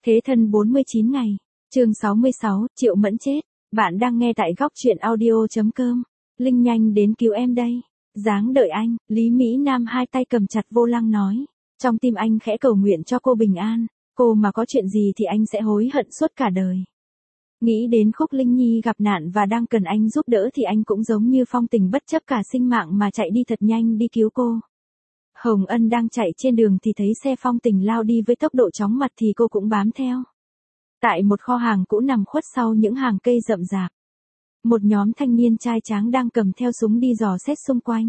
Thế thân 49 ngày. Chương 66, Triệu Mẫn chết. Bạn đang nghe tại góc truyện audio.com. Linh nhanh đến cứu em đây. Dáng đợi anh, Lý Mỹ Nam hai tay cầm chặt vô lăng nói. Trong tim anh khẽ cầu nguyện cho cô bình an. Cô mà có chuyện gì thì anh sẽ hối hận suốt cả đời. Nghĩ đến Khúc Linh Nhi gặp nạn và đang cần anh giúp đỡ thì anh cũng giống như Phong Tình bất chấp cả sinh mạng mà chạy đi thật nhanh đi cứu cô. Hồng Ân đang chạy trên đường thì thấy xe Phong Tình lao đi với tốc độ chóng mặt thì cô cũng bám theo. Tại một kho hàng cũ nằm khuất sau những hàng cây rậm rạp. Một nhóm thanh niên trai tráng đang cầm theo súng đi dò xét xung quanh.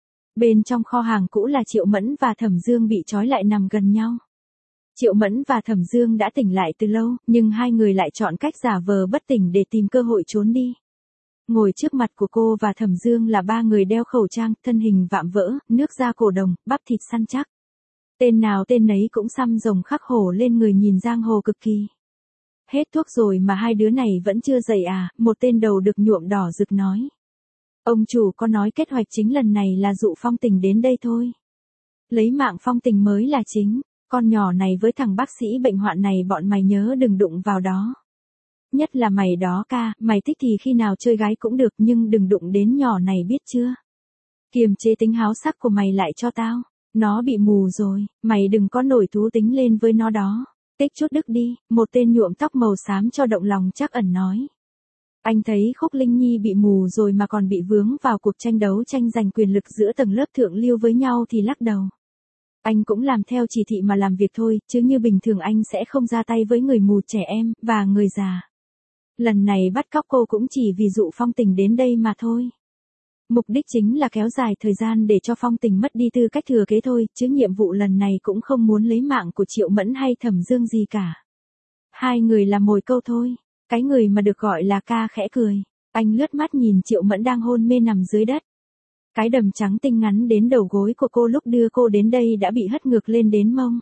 Bên trong kho hàng cũ là Triệu Mẫn và Thẩm Dương bị trói lại nằm gần nhau. Triệu Mẫn và Thẩm Dương đã tỉnh lại từ lâu, nhưng hai người lại chọn cách giả vờ bất tỉnh để tìm cơ hội trốn đi. Ngồi trước mặt của cô và Thẩm Dương là ba người đeo khẩu trang, thân hình vạm vỡ, nước da cổ đồng, bắp thịt săn chắc. Tên nào tên nấy cũng xăm rồng khắc hổ lên người nhìn giang hồ cực kỳ. Hết thuốc rồi mà hai đứa này vẫn chưa dậy à, một tên đầu được nhuộm đỏ rực nói. Ông chủ có nói kế hoạch chính lần này là dụ Phong Tình đến đây thôi. Lấy mạng Phong Tình mới là chính, con nhỏ này với thằng bác sĩ bệnh hoạn này bọn mày nhớ đừng đụng vào đó. Nhất là mày đó ca, mày thích thì khi nào chơi gái cũng được nhưng đừng đụng đến nhỏ này biết chưa. Kiềm chế tính háo sắc của mày lại cho tao, nó bị mù rồi, mày đừng có nổi thú tính lên với nó đó. Tích chút đức đi, một tên nhuộm tóc màu xám cho động lòng chắc ẩn nói. Anh thấy Khúc Linh Nhi bị mù rồi mà còn bị vướng vào cuộc tranh đấu tranh giành quyền lực giữa tầng lớp thượng lưu với nhau thì lắc đầu. Anh cũng làm theo chỉ thị mà làm việc thôi, chứ như bình thường anh sẽ không ra tay với người mù trẻ em, và người già. Lần này bắt cóc cô cũng chỉ vì dụ Phong Tình đến đây mà thôi. Mục đích chính là kéo dài thời gian để cho Phong Tình mất đi tư cách thừa kế thôi, chứ nhiệm vụ lần này cũng không muốn lấy mạng của Triệu Mẫn hay Thẩm Dương gì cả. Hai người là mồi câu thôi. Cái người mà được gọi là ca khẽ cười. Anh lướt mắt nhìn Triệu Mẫn đang hôn mê nằm dưới đất. Cái đầm trắng tinh ngắn đến đầu gối của cô lúc đưa cô đến đây đã bị hất ngược lên đến mông.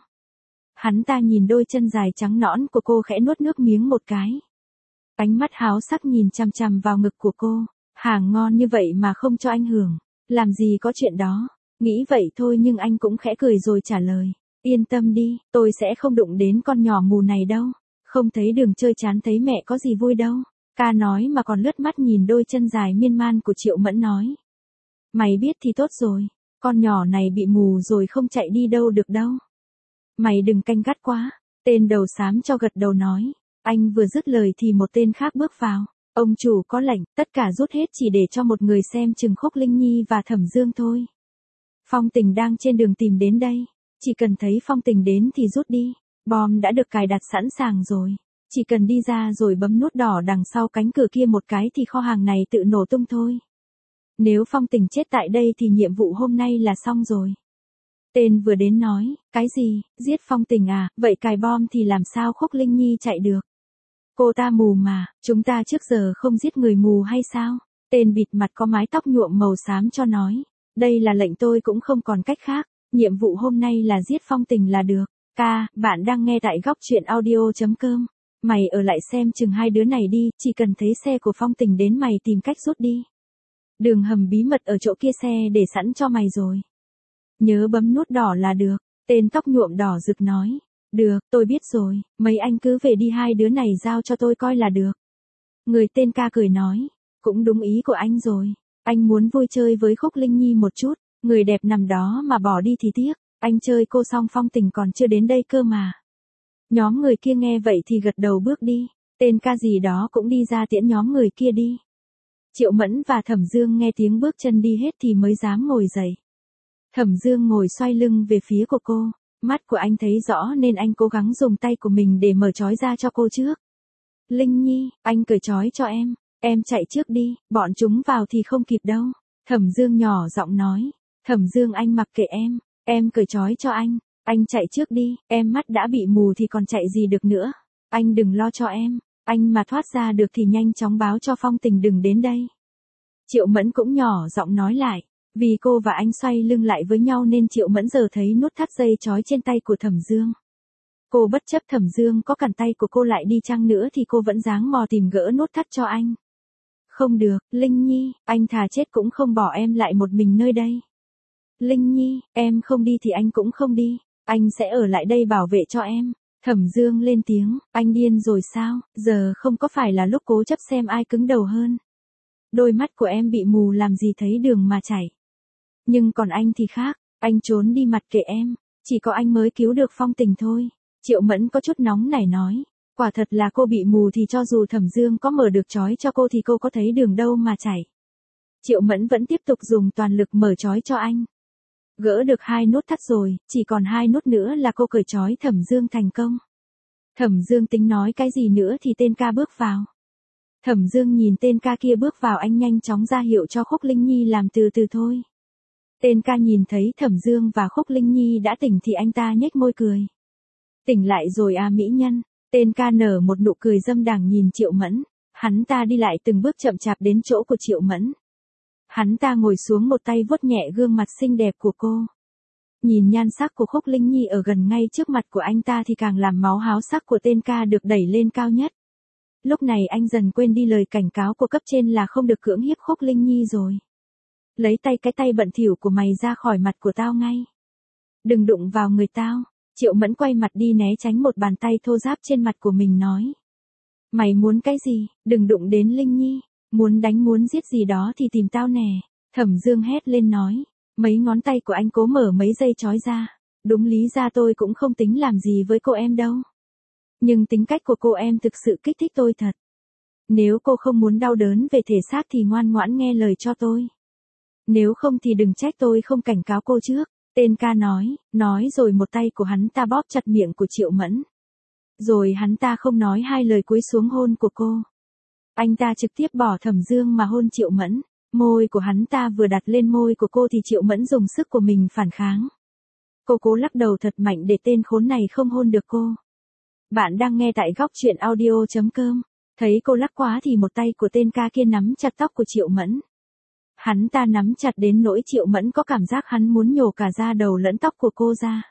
Hắn ta nhìn đôi chân dài trắng nõn của cô khẽ nuốt nước miếng một cái. Ánh mắt háo sắc nhìn chằm chằm vào ngực của cô. Hàng ngon như vậy mà không cho anh hưởng. Làm gì có chuyện đó. Nghĩ vậy thôi nhưng anh cũng khẽ cười rồi trả lời. Yên tâm đi, tôi sẽ không đụng đến con nhỏ mù này đâu. Không thấy đường chơi chán thấy mẹ có gì vui đâu. Ca nói mà còn lướt mắt nhìn đôi chân dài miên man của Triệu Mẫn nói. Mày biết thì tốt rồi. Con nhỏ này bị mù rồi không chạy đi đâu được đâu. Mày đừng canh gắt quá. Tên đầu xám cho gật đầu nói. Anh vừa dứt lời thì một tên khác bước vào. Ông chủ có lệnh, tất cả rút hết chỉ để cho một người xem chừng Khúc Linh Nhi và Thẩm Dương thôi. Phong Tình đang trên đường tìm đến đây. Chỉ cần thấy Phong Tình đến thì rút đi. Bom đã được cài đặt sẵn sàng rồi. Chỉ cần đi ra rồi bấm nút đỏ đằng sau cánh cửa kia một cái thì kho hàng này tự nổ tung thôi. Nếu Phong Tình chết tại đây thì nhiệm vụ hôm nay là xong rồi. Tên vừa đến nói, cái gì, giết Phong Tình à, vậy cài bom thì làm sao Khúc Linh Nhi chạy được. Cô ta mù mà, chúng ta trước giờ không giết người mù hay sao? Tên bịt mặt có mái tóc nhuộm màu xám cho nói. Đây là lệnh tôi cũng không còn cách khác. Nhiệm vụ hôm nay là giết Phong Tình là được. Ca, bạn đang nghe tại góc truyện audio.com. Mày ở lại xem chừng hai đứa này đi, chỉ cần thấy xe của Phong Tình đến mày tìm cách rút đi. Đường hầm bí mật ở chỗ kia xe để sẵn cho mày rồi. Nhớ bấm nút đỏ là được. Tên tóc nhuộm đỏ rực nói. Được, tôi biết rồi, mấy anh cứ về đi hai đứa này giao cho tôi coi là được. Người tên ca cười nói. Cũng đúng ý của anh rồi. Anh muốn vui chơi với Khúc Linh Nhi một chút. Người đẹp nằm đó mà bỏ đi thì tiếc. Anh chơi cô xong Phong Tình còn chưa đến đây cơ mà. Nhóm người kia nghe vậy thì gật đầu bước đi. Tên ca gì đó cũng đi ra tiễn nhóm người kia đi. Triệu Mẫn và Thẩm Dương nghe tiếng bước chân đi hết thì mới dám ngồi dậy. Thẩm Dương ngồi xoay lưng về phía của cô. Mắt của anh thấy rõ nên anh cố gắng dùng tay của mình để mở trói ra cho cô trước. Linh Nhi, anh cởi trói cho em chạy trước đi, bọn chúng vào thì không kịp đâu. Thẩm Dương nhỏ giọng nói. Thẩm Dương anh mặc kệ em cởi trói cho anh chạy trước đi, em mắt đã bị mù thì còn chạy gì được nữa. Anh đừng lo cho anh mà thoát ra được thì nhanh chóng báo cho Phong Tình đừng đến đây. Triệu Mẫn cũng nhỏ giọng nói lại. Vì cô và anh xoay lưng lại với nhau nên Triệu Mẫn giờ thấy nút thắt dây trói trên tay của Thẩm Dương. Cô bất chấp Thẩm Dương có cản tay của cô lại đi chăng nữa thì cô vẫn dáng mò tìm gỡ nút thắt cho anh. Không được, Linh Nhi, anh thà chết cũng không bỏ em lại một mình nơi đây. Linh Nhi, em không đi thì anh cũng không đi, anh sẽ ở lại đây bảo vệ cho em. Thẩm Dương lên tiếng, anh điên rồi sao, giờ không có phải là lúc cố chấp xem ai cứng đầu hơn. Đôi mắt của em bị mù làm gì thấy đường mà chảy. Nhưng còn anh thì khác, anh trốn đi mặt kệ em, chỉ có anh mới cứu được Phong Tình thôi. Triệu Mẫn có chút nóng nảy nói, quả thật là cô bị mù thì cho dù Thẩm Dương có mở được trói cho cô thì cô có thấy đường đâu mà chảy. Triệu Mẫn vẫn tiếp tục dùng toàn lực mở trói cho anh. Gỡ được 2 nút thắt rồi, chỉ còn 2 nút nữa là cô cởi trói Thẩm Dương thành công. Thẩm Dương tính nói cái gì nữa thì tên ca bước vào. Thẩm Dương nhìn tên ca kia bước vào, anh nhanh chóng ra hiệu cho Khúc Linh Nhi làm từ từ thôi. Tên ca nhìn thấy Thẩm Dương và Khúc Linh Nhi đã tỉnh thì anh ta nhếch môi cười. Tỉnh lại rồi à mỹ nhân. Tên ca nở một nụ cười dâm đảng nhìn Triệu Mẫn. Hắn ta đi lại từng bước chậm chạp đến chỗ của Triệu Mẫn. Hắn ta ngồi xuống, một tay vuốt nhẹ gương mặt xinh đẹp của cô. Nhìn nhan sắc của Khúc Linh Nhi ở gần ngay trước mặt của anh ta thì càng làm máu háo sắc của tên ca được đẩy lên cao nhất. Lúc này anh dần quên đi lời cảnh cáo của cấp trên là không được cưỡng hiếp Khúc Linh Nhi rồi. Lấy cái tay bận thỉu của mày ra khỏi mặt của tao ngay. Đừng đụng vào người tao. Triệu Mẫn quay mặt đi né tránh một bàn tay thô ráp trên mặt của mình nói. Mày muốn cái gì, đừng đụng đến Linh Nhi. Muốn đánh muốn giết gì đó thì tìm tao nè. Thẩm Dương hét lên nói. Mấy ngón tay của anh cố mở mấy dây trói ra. Đúng lý ra tôi cũng không tính làm gì với cô em đâu. Nhưng tính cách của cô em thực sự kích thích tôi thật. Nếu cô không muốn đau đớn về thể xác thì ngoan ngoãn nghe lời cho tôi. Nếu không thì đừng trách tôi không cảnh cáo cô trước. Tên ca nói rồi một tay của hắn ta bóp chặt miệng của Triệu Mẫn. Rồi hắn ta không nói hai lời cúi xuống hôn của cô. Anh ta trực tiếp bỏ Thẩm Dương mà hôn Triệu Mẫn. Môi của hắn ta vừa đặt lên môi của cô thì Triệu Mẫn dùng sức của mình phản kháng. Cô cố lắc đầu thật mạnh để tên khốn này không hôn được cô. Bạn đang nghe tại góc truyện audio.com. Thấy cô lắc quá thì một tay của tên ca kia nắm chặt tóc của Triệu Mẫn. Hắn ta nắm chặt đến nỗi Triệu Mẫn có cảm giác hắn muốn nhổ cả da đầu lẫn tóc của cô ra.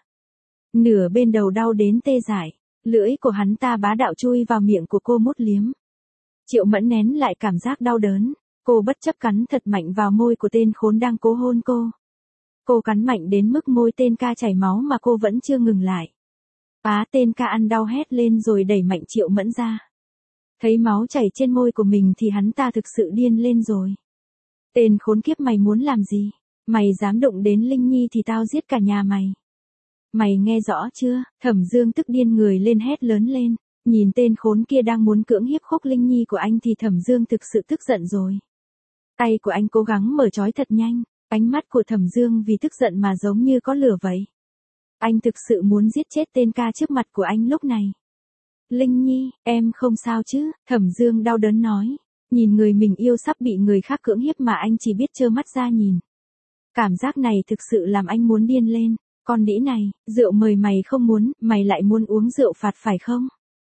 Nửa bên đầu đau đến tê dại, lưỡi của hắn ta bá đạo chui vào miệng của cô mút liếm. Triệu Mẫn nén lại cảm giác đau đớn, cô bất chấp cắn thật mạnh vào môi của tên khốn đang cố hôn cô. Cô cắn mạnh đến mức môi tên ca chảy máu mà cô vẫn chưa ngừng lại. Tên ca ăn đau hét lên rồi đẩy mạnh Triệu Mẫn ra. Thấy máu chảy trên môi của mình thì hắn ta thực sự điên lên rồi. Tên khốn kiếp, mày muốn làm gì? Mày dám đụng đến Linh Nhi thì tao giết cả nhà mày. Mày nghe rõ chưa? Thẩm Dương tức điên người lên hét lớn lên. Nhìn tên khốn kia đang muốn cưỡng hiếp Khúc Linh Nhi của anh thì Thẩm Dương thực sự tức giận rồi. Tay của anh cố gắng mở trói thật nhanh. Ánh mắt của Thẩm Dương vì tức giận mà giống như có lửa vậy. Anh thực sự muốn giết chết tên ca trước mặt của anh lúc này. Linh Nhi, em không sao chứ? Thẩm Dương đau đớn nói. Nhìn người mình yêu sắp bị người khác cưỡng hiếp mà anh chỉ biết trơ mắt ra nhìn. Cảm giác này thực sự làm anh muốn điên lên. Con đĩ này, rượu mời mày không muốn, mày lại muốn uống rượu phạt phải không?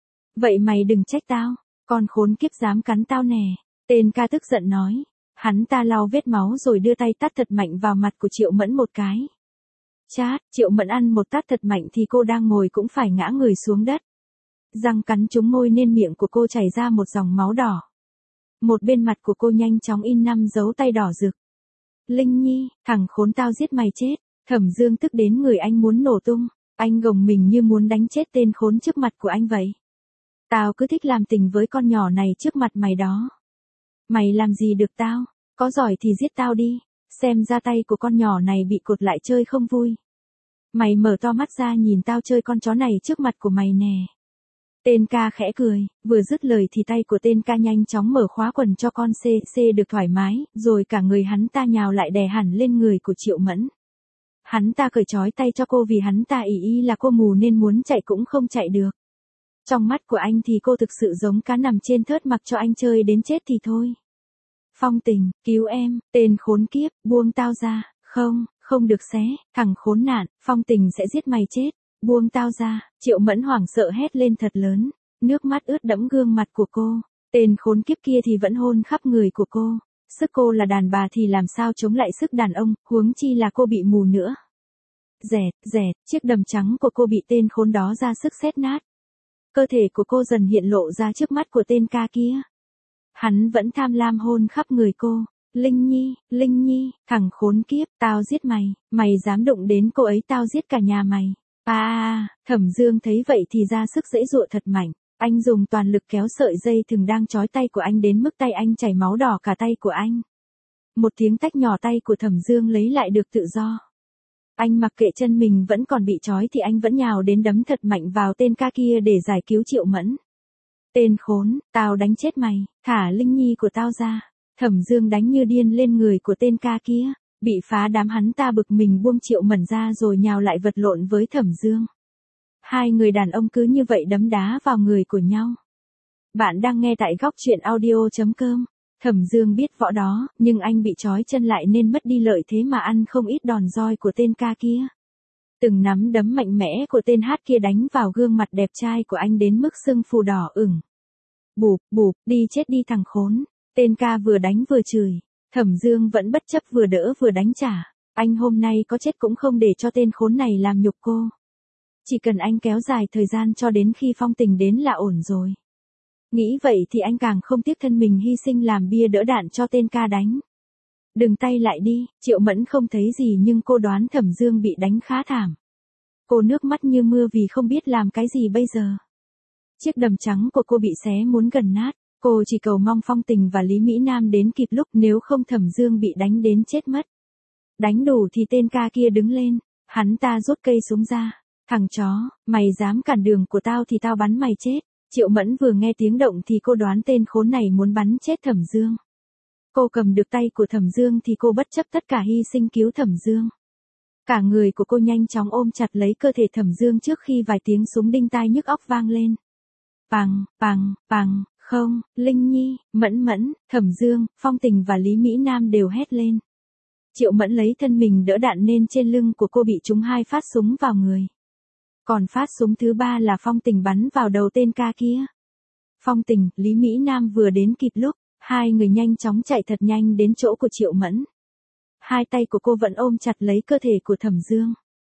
Vậy mày đừng trách tao, con khốn kiếp dám cắn tao nè. Tên ca tức giận nói. Hắn ta lau vết máu rồi đưa tay tát thật mạnh vào mặt của Triệu Mẫn một cái. Chát, Triệu Mẫn ăn một tát thật mạnh thì cô đang ngồi cũng phải ngã người xuống đất. Răng cắn trúng môi nên miệng của cô chảy ra một dòng máu đỏ. Một bên mặt của cô nhanh chóng in 5 dấu tay đỏ rực. Linh Nhi, thằng khốn, tao giết mày chết. Thẩm Dương tức đến người anh muốn nổ tung. Anh gồng mình như muốn đánh chết tên khốn trước mặt của anh vậy. Tao cứ thích làm tình với con nhỏ này trước mặt mày đó. Mày làm gì được tao? Có giỏi thì giết tao đi. Xem ra tay của con nhỏ này bị cột lại chơi không vui. Mày mở to mắt ra nhìn tao chơi con chó này trước mặt của mày nè. Tên ca khẽ cười, vừa dứt lời thì tay của tên ca nhanh chóng mở khóa quần cho con CC được thoải mái, rồi cả người hắn ta nhào lại đè hẳn lên người của Triệu Mẫn. Hắn ta cởi trói tay cho cô vì hắn ta ý là cô mù nên muốn chạy cũng không chạy được. Trong mắt của anh thì cô thực sự giống cá nằm trên thớt mặc cho anh chơi đến chết thì thôi. Phong Tình, cứu em, tên khốn kiếp, buông tao ra, không được xé, thằng khốn nạn, Phong Tình sẽ giết mày chết. Buông tao ra, Triệu Mẫn hoảng sợ hét lên thật lớn, nước mắt ướt đẫm gương mặt của cô. Tên khốn kiếp kia thì vẫn hôn khắp người của cô. Sức cô là đàn bà thì làm sao chống lại sức đàn ông, huống chi là cô bị mù nữa. Dẹt, chiếc đầm trắng của cô bị tên khốn đó ra sức xét nát. Cơ thể của cô dần hiện lộ ra trước mắt của tên ca kia. Hắn vẫn tham lam hôn khắp người cô. Linh Nhi, thằng khốn kiếp, tao giết mày, mày dám đụng đến cô ấy tao giết cả nhà mày. Thẩm Dương thấy vậy thì ra sức giãy giụa thật mạnh. Anh dùng toàn lực kéo sợi dây thừng đang trói tay của anh đến mức tay anh chảy máu đỏ cả tay của anh. Một tiếng tách nhỏ, tay của Thẩm Dương lấy lại được tự do. Anh mặc kệ chân mình vẫn còn bị trói thì anh vẫn nhào đến đấm thật mạnh vào tên ca kia để giải cứu Triệu Mẫn. Tên khốn, tao đánh chết mày, thả Linh Nhi của tao ra. Thẩm Dương đánh như điên lên người của tên ca kia. Bị phá đám hắn ta bực mình buông Triệu Mẫn ra rồi nhào lại vật lộn với Thẩm Dương. Hai người đàn ông cứ như vậy đấm đá vào người của nhau. Bạn đang nghe tại góc truyện audio.com. Thẩm Dương biết võ đó, nhưng anh bị trói chân lại nên mất đi lợi thế mà ăn không ít đòn roi của tên ca kia. Từng nắm đấm mạnh mẽ của tên hát kia đánh vào gương mặt đẹp trai của anh đến mức sưng phù đỏ ửng. Bụp, bụp, đi chết đi thằng khốn. Tên ca vừa đánh vừa chửi. Thẩm Dương vẫn bất chấp vừa đỡ vừa đánh trả. Anh hôm nay có chết cũng không để cho tên khốn này làm nhục cô. Chỉ cần anh kéo dài thời gian cho đến khi Phong Tình đến là ổn rồi. Nghĩ vậy thì anh càng không tiếc thân mình hy sinh làm bia đỡ đạn cho tên ca đánh. Đừng tay lại đi, Triệu Mẫn không thấy gì nhưng cô đoán Thẩm Dương bị đánh khá thảm. Cô nước mắt như mưa vì không biết làm cái gì bây giờ. Chiếc đầm trắng của cô bị xé muốn gần nát. Cô chỉ cầu mong Phong Tình và Lý Mỹ Nam đến kịp lúc, nếu không Thẩm Dương bị đánh đến chết mất. Đánh đủ thì tên ca kia đứng lên. Hắn ta rút cây súng ra. Thằng chó, mày dám cản đường của tao thì tao bắn mày chết. Triệu Mẫn vừa nghe tiếng động thì cô đoán tên khốn này muốn bắn chết Thẩm Dương. Cô cầm được tay của Thẩm Dương thì cô bất chấp tất cả hy sinh cứu Thẩm Dương. Cả người của cô nhanh chóng ôm chặt lấy cơ thể Thẩm Dương trước khi vài tiếng súng đinh tai nhức óc vang lên. Pằng, pằng, pằng, không, Linh Nhi, Mẫn Mẫn, Thẩm Dương, Phong Tình và Lý Mỹ Nam đều hét lên. Triệu Mẫn lấy thân mình đỡ đạn nên trên lưng của cô bị trúng 2 phát súng vào người. Còn phát súng thứ 3 là Phong Tình bắn vào đầu tên ca kia. Phong Tình, Lý Mỹ Nam vừa đến kịp lúc, hai người nhanh chóng chạy thật nhanh đến chỗ của Triệu Mẫn. Hai tay của cô vẫn ôm chặt lấy cơ thể của Thẩm Dương.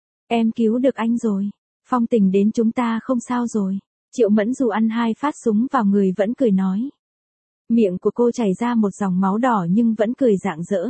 Em cứu được anh rồi. Phong Tình đến, chúng ta không sao rồi. Triệu Mẫn dù ăn 2 phát súng vào người vẫn cười nói. Miệng của cô chảy ra một dòng máu đỏ nhưng vẫn cười rạng rỡ.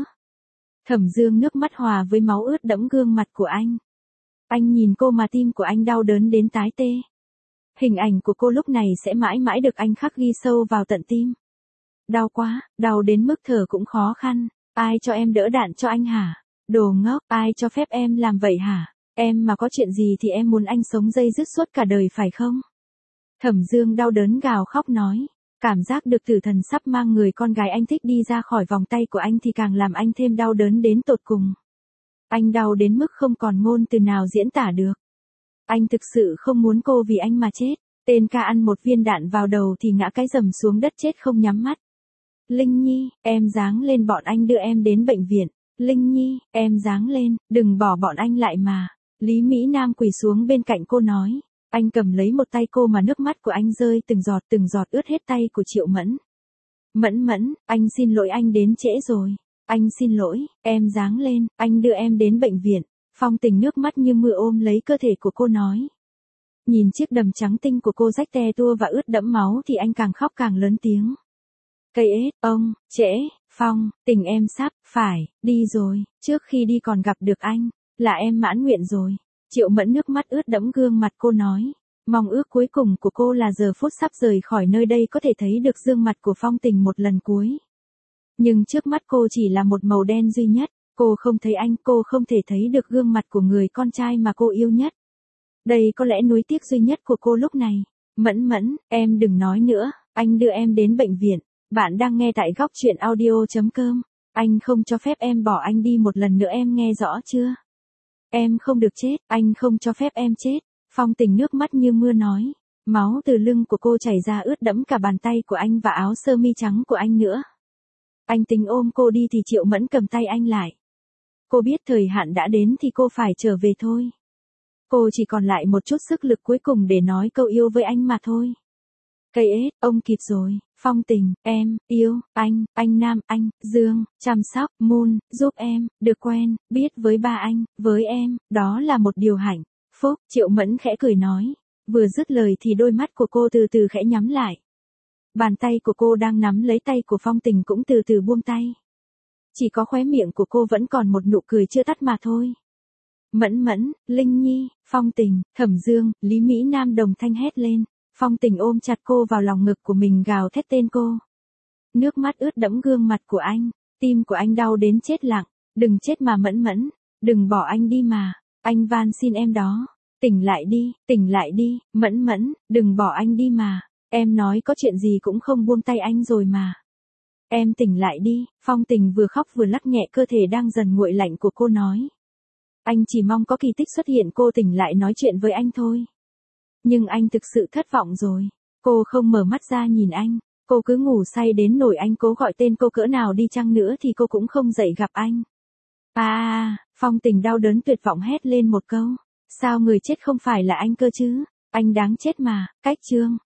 Thẩm Dương nước mắt hòa với máu ướt đẫm gương mặt của anh. Anh nhìn cô mà tim của anh đau đớn đến tái tê. Hình ảnh của cô lúc này sẽ mãi mãi được anh khắc ghi sâu vào tận tim. Đau quá, đau đến mức thở cũng khó khăn. Ai cho em đỡ đạn cho anh hả? Đồ ngốc, ai cho phép em làm vậy hả? Em mà có chuyện gì thì em muốn anh sống dây dứt suốt cả đời phải không? Thẩm Dương đau đớn gào khóc nói. Cảm giác được tử thần sắp mang người con gái anh thích đi ra khỏi vòng tay của anh thì càng làm anh thêm đau đớn đến tột cùng. Anh đau đến mức không còn ngôn từ nào diễn tả được. Anh thực sự không muốn cô vì anh mà chết. Tên ca ăn một viên đạn vào đầu thì ngã cái rầm xuống đất chết không nhắm mắt. Linh Nhi, em giáng lên, bọn anh đưa em đến bệnh viện. Linh Nhi, em giáng lên, đừng bỏ bọn anh lại mà. Lý Mỹ Nam quỳ xuống bên cạnh cô nói. Anh cầm lấy một tay cô mà nước mắt của anh rơi từng giọt ướt hết tay của Triệu Mẫn. Mẫn Mẫn, anh xin lỗi, anh đến trễ rồi. Anh xin lỗi, em giáng lên, anh đưa em đến bệnh viện. Phong Tình nước mắt như mưa ôm lấy cơ thể của cô nói. Nhìn chiếc đầm trắng tinh của cô rách te tua và ướt đẫm máu thì anh càng khóc càng lớn tiếng. Cây ết, ông, trễ, Phong, Tình em sắp, phải, đi rồi, trước khi đi còn gặp được anh, là em mãn nguyện rồi. Triệu Mẫn nước mắt ướt đẫm gương mặt cô nói. Mong ước cuối cùng của cô là giờ phút sắp rời khỏi nơi đây có thể thấy được gương mặt của Phong Tình một lần cuối. Nhưng trước mắt cô chỉ là một màu đen duy nhất, cô không thấy anh, cô không thể thấy được gương mặt của người con trai mà cô yêu nhất. Đây có lẽ nuối tiếc duy nhất của cô lúc này. Mẫn Mẫn, em đừng nói nữa, anh đưa em đến bệnh viện. Bạn đang nghe tại góc truyện audio.com. Anh không cho phép em bỏ anh đi một lần nữa, em nghe rõ chưa? Em không được chết, anh không cho phép em chết. Phong Tình nước mắt như mưa nói. Máu từ lưng của cô chảy ra ướt đẫm cả bàn tay của anh và áo sơ mi trắng của anh nữa. Anh tính ôm cô đi thì Triệu Mẫn cầm tay anh lại. Cô biết thời hạn đã đến thì cô phải trở về thôi. Cô chỉ còn lại một chút sức lực cuối cùng để nói câu yêu với anh mà thôi. Cây ết, ông kịp rồi. Phong Tình, em, yêu, anh Nam, anh, Dương, chăm sóc, Moon, giúp em, được quen, biết với ba anh, với em, đó là một điều hạnh phúc. Triệu Mẫn khẽ cười nói. Vừa dứt lời thì đôi mắt của cô từ từ khẽ nhắm lại. Bàn tay của cô đang nắm lấy tay của Phong Tình cũng từ từ buông tay. Chỉ có khóe miệng của cô vẫn còn một nụ cười chưa tắt mà thôi. Mẫn Mẫn, Linh Nhi, Phong Tình, Thẩm Dương, Lý Mỹ Nam đồng thanh hét lên. Phong Tình ôm chặt cô vào lòng ngực của mình gào thét tên cô. Nước mắt ướt đẫm gương mặt của anh, tim của anh đau đến chết lặng. Đừng chết mà Mẫn Mẫn, đừng bỏ anh đi mà, anh van xin em đó. Tỉnh lại đi, Mẫn Mẫn, đừng bỏ anh đi mà. Em nói có chuyện gì cũng không buông tay anh rồi mà. Em tỉnh lại đi, Phong Tình vừa khóc vừa lắc nhẹ cơ thể đang dần nguội lạnh của cô nói. Anh chỉ mong có kỳ tích xuất hiện cô tỉnh lại nói chuyện với anh thôi. Nhưng anh thực sự thất vọng rồi. Cô không mở mắt ra nhìn anh. Cô cứ ngủ say đến nỗi anh cố gọi tên cô cỡ nào đi chăng nữa thì cô cũng không dậy gặp anh. Phong Tình đau đớn tuyệt vọng hét lên một câu. Sao người chết không phải là anh cơ chứ? Anh đáng chết mà, cách chương.